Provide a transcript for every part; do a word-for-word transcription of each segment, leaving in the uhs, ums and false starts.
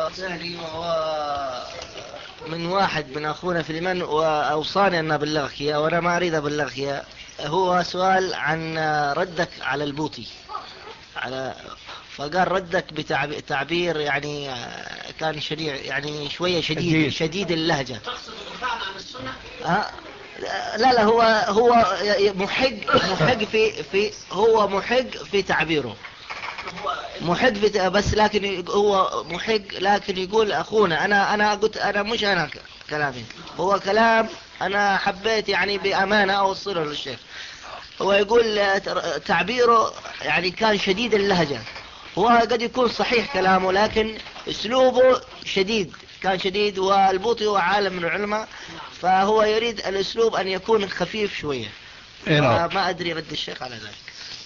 سهلي، وهو من واحد من أخونا في اليمن وأوصاني أن أبلغك إياه وأنا ما أريد أبلغك إياه. هو سؤال عن ردك على البوطي، على فقال ردك بتعبير يعني كان شريع، يعني شوية شديد شديد اللهجة. تقصد الدفاع عن السنة؟ ها؟ لا لا، هو هو محق محق في في هو محق في تعبيره، محق في، بس لكن هو محق، لكن يقول أخونا. أنا أنا قلت أنا مش أنا كلامي، هو كلام أنا حبيت يعني بأمانة أوصله للشيخ. هو يقول تعبيره يعني كان شديد اللهجة، هو قد يكون صحيح كلامه لكن اسلوبه شديد، كان شديد. والبوطي هو عالم من العلماء، فهو يريد الاسلوب ان يكون خفيف شوية. ما ادري رد الشيخ على ذلك.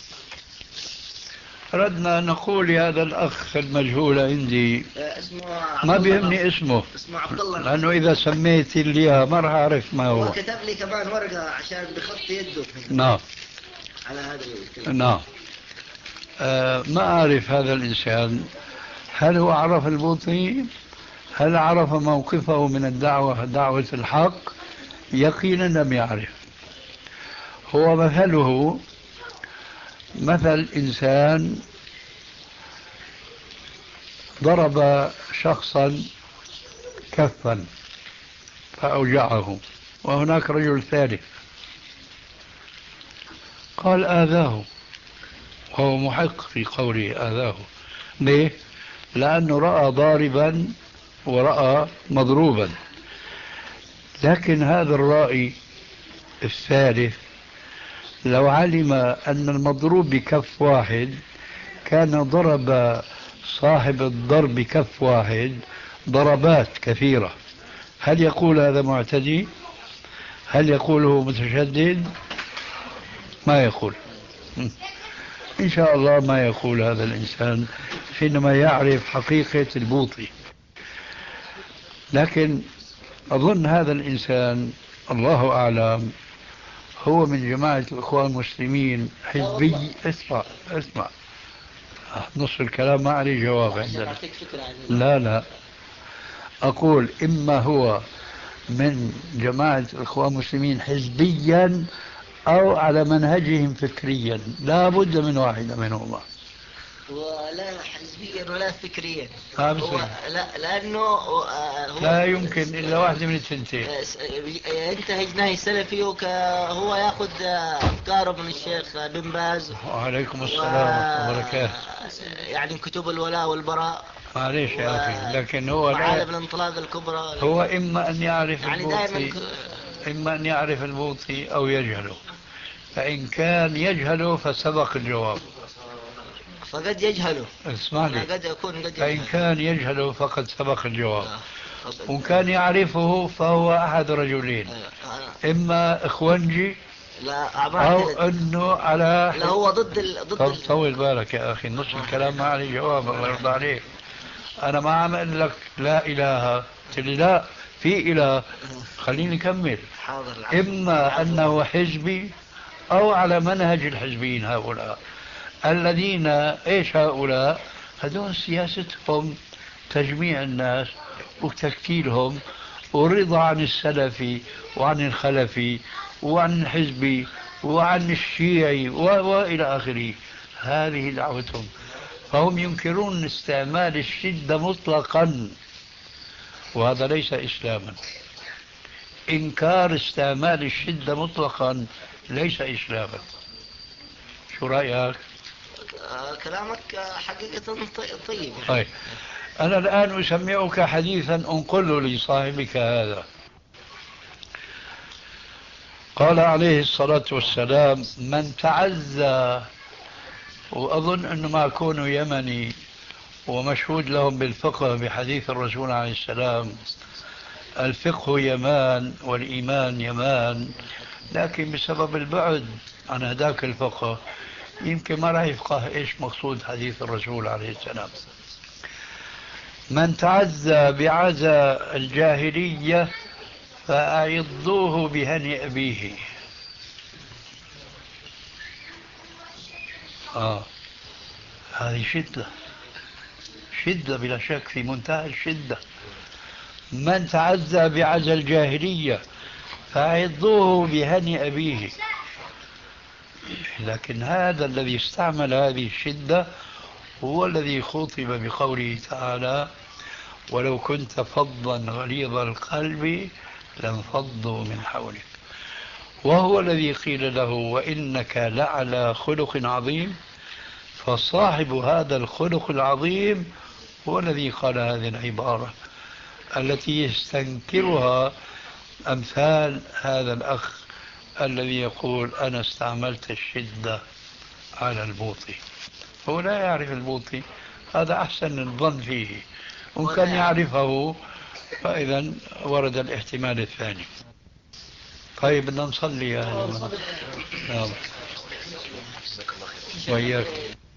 ردنا نقول هذا الأخ المجهول عندي اسمه ما بيهمني اسمه، اسمه عبد الله، لأنه إذا سميت لي ما راح أعرف ما هو. هو كتب لي كمان ورقة عشان بخط يده. نعم على هذا الكلام. نعم. آه ما أعرف هذا الإنسان، هل هو عرف البوطي؟ هل عرف موقفه من الدعوة، دعوة الحق؟ يقينا لم يعرف. هو مثله مثل إنسان ضرب شخصا كفا فأوجعه، وهناك رجل ثالث قال آذاه، وهو محق في قوله آذاه. ليه؟ لأنه رأى ضاربا ورأى مضروبا، لكن هذا الرائي الثالث لو علم أن المضروب بكف واحد كان ضرب صاحب الضرب بكف واحد ضربات كثيرة. هل يقول هذا معتدي؟ هل يقوله متشدد؟ ما يقول. إن شاء الله ما يقول هذا الإنسان حينما يعرف حقيقة البوطي. لكن أظن هذا الإنسان الله أعلم هو من جماعة الإخوان المسلمين حزبي. اسمع اسمع، نص الكلام ما عليه جواب عندنا. لا لا، أقول إما هو من جماعة الإخوان المسلمين حزبيا أو على منهجهم فكريا، لا بد من واحدة منهما. ولا حزبيا ولا فكريا. هو لا، لأنه هو لا يمكن إلا واحدة من الثنتين. ينتهج نهج سلفي، وهو يأخذ أفكاره من الشيخ بن باز. وعليكم السلام ورحمة الله وبركاته. يعني كتب الولاء والبراء. معليش يا أخي، لكن هو معالم الانطلاق الكبرى. هو إما أن يعرف يعني البوطي، إما أن يعرف البوطي أو يجهله. فإن كان يجهله فسبق الجواب. فقد يجهله. اسمعني، قد يكون قد فإن كان يجهله فقد سبق الجواب. وإن كان يعرفه فهو أحد رجلين، إما إخوانجي لا أو أنه على لا، هو ضد ال... ضد طب طول بالك يا أخي، نص الكلام ما عليه جواب الله يرضى عليك. أنا ما عم أقول لك لا إله، قلت لي لا في إله، خليني أكمل. إما أنه حزبي أو على منهج الحزبيين هؤلاء الذين إيش هؤلاء؟ هذول سياستهم تجميع الناس وتكتيلهم والرضا عن السلفي وعن الخلفي وعن الحزبي وعن الشيعي وإلى آخره. هذه دعوتهم، فهم ينكرون استعمال الشدة مطلقا، وهذا ليس إسلاما. إنكار استعمال الشدة مطلقا ليس إسلاما. شو رأيك؟ كلامك حقيقة طيب. طيب، أنا الآن أسمعك حديثا أنقله لصاحبك هذا. قال عليه الصلاة والسلام: من تعزى، وأظن أنه ما كونه يمني ومشهود لهم بالفقه بحديث الرسول عليه السلام: الفقه يمان والإيمان يمان، لكن بسبب البعد عن هذاك الفقه يمكن ما راح يفقه إيش مقصود حديث الرسول عليه السلام. من تعزى بعزى الجاهلية فأعضوه بهني أبيه. آه هذه شدة شدة بلا شك، في منتهى الشدة. من تعزى بعزى الجاهلية فعظوه بهني أبيه. لكن هذا الذي استعمل هذه الشدة هو الذي خُطب بقوله تعالى: ولو كنت فظا غليظ القلب لانفضوا من حولك. وهو الذي قيل له: وإنك لعلى خلق عظيم. فصاحب هذا الخلق العظيم هو الذي قال هذه العبارة التي يستنكرها أمثال هذا الأخ الذي يقول: أنا استعملت الشدة على البوطي. هو لا يعرف البوطي، هذا أحسن الظن فيه. وإن كان يعرفه فإذا ورد الاحتمال الثاني. طيب بدنا نصلي يا أهل. نعم. وإياك.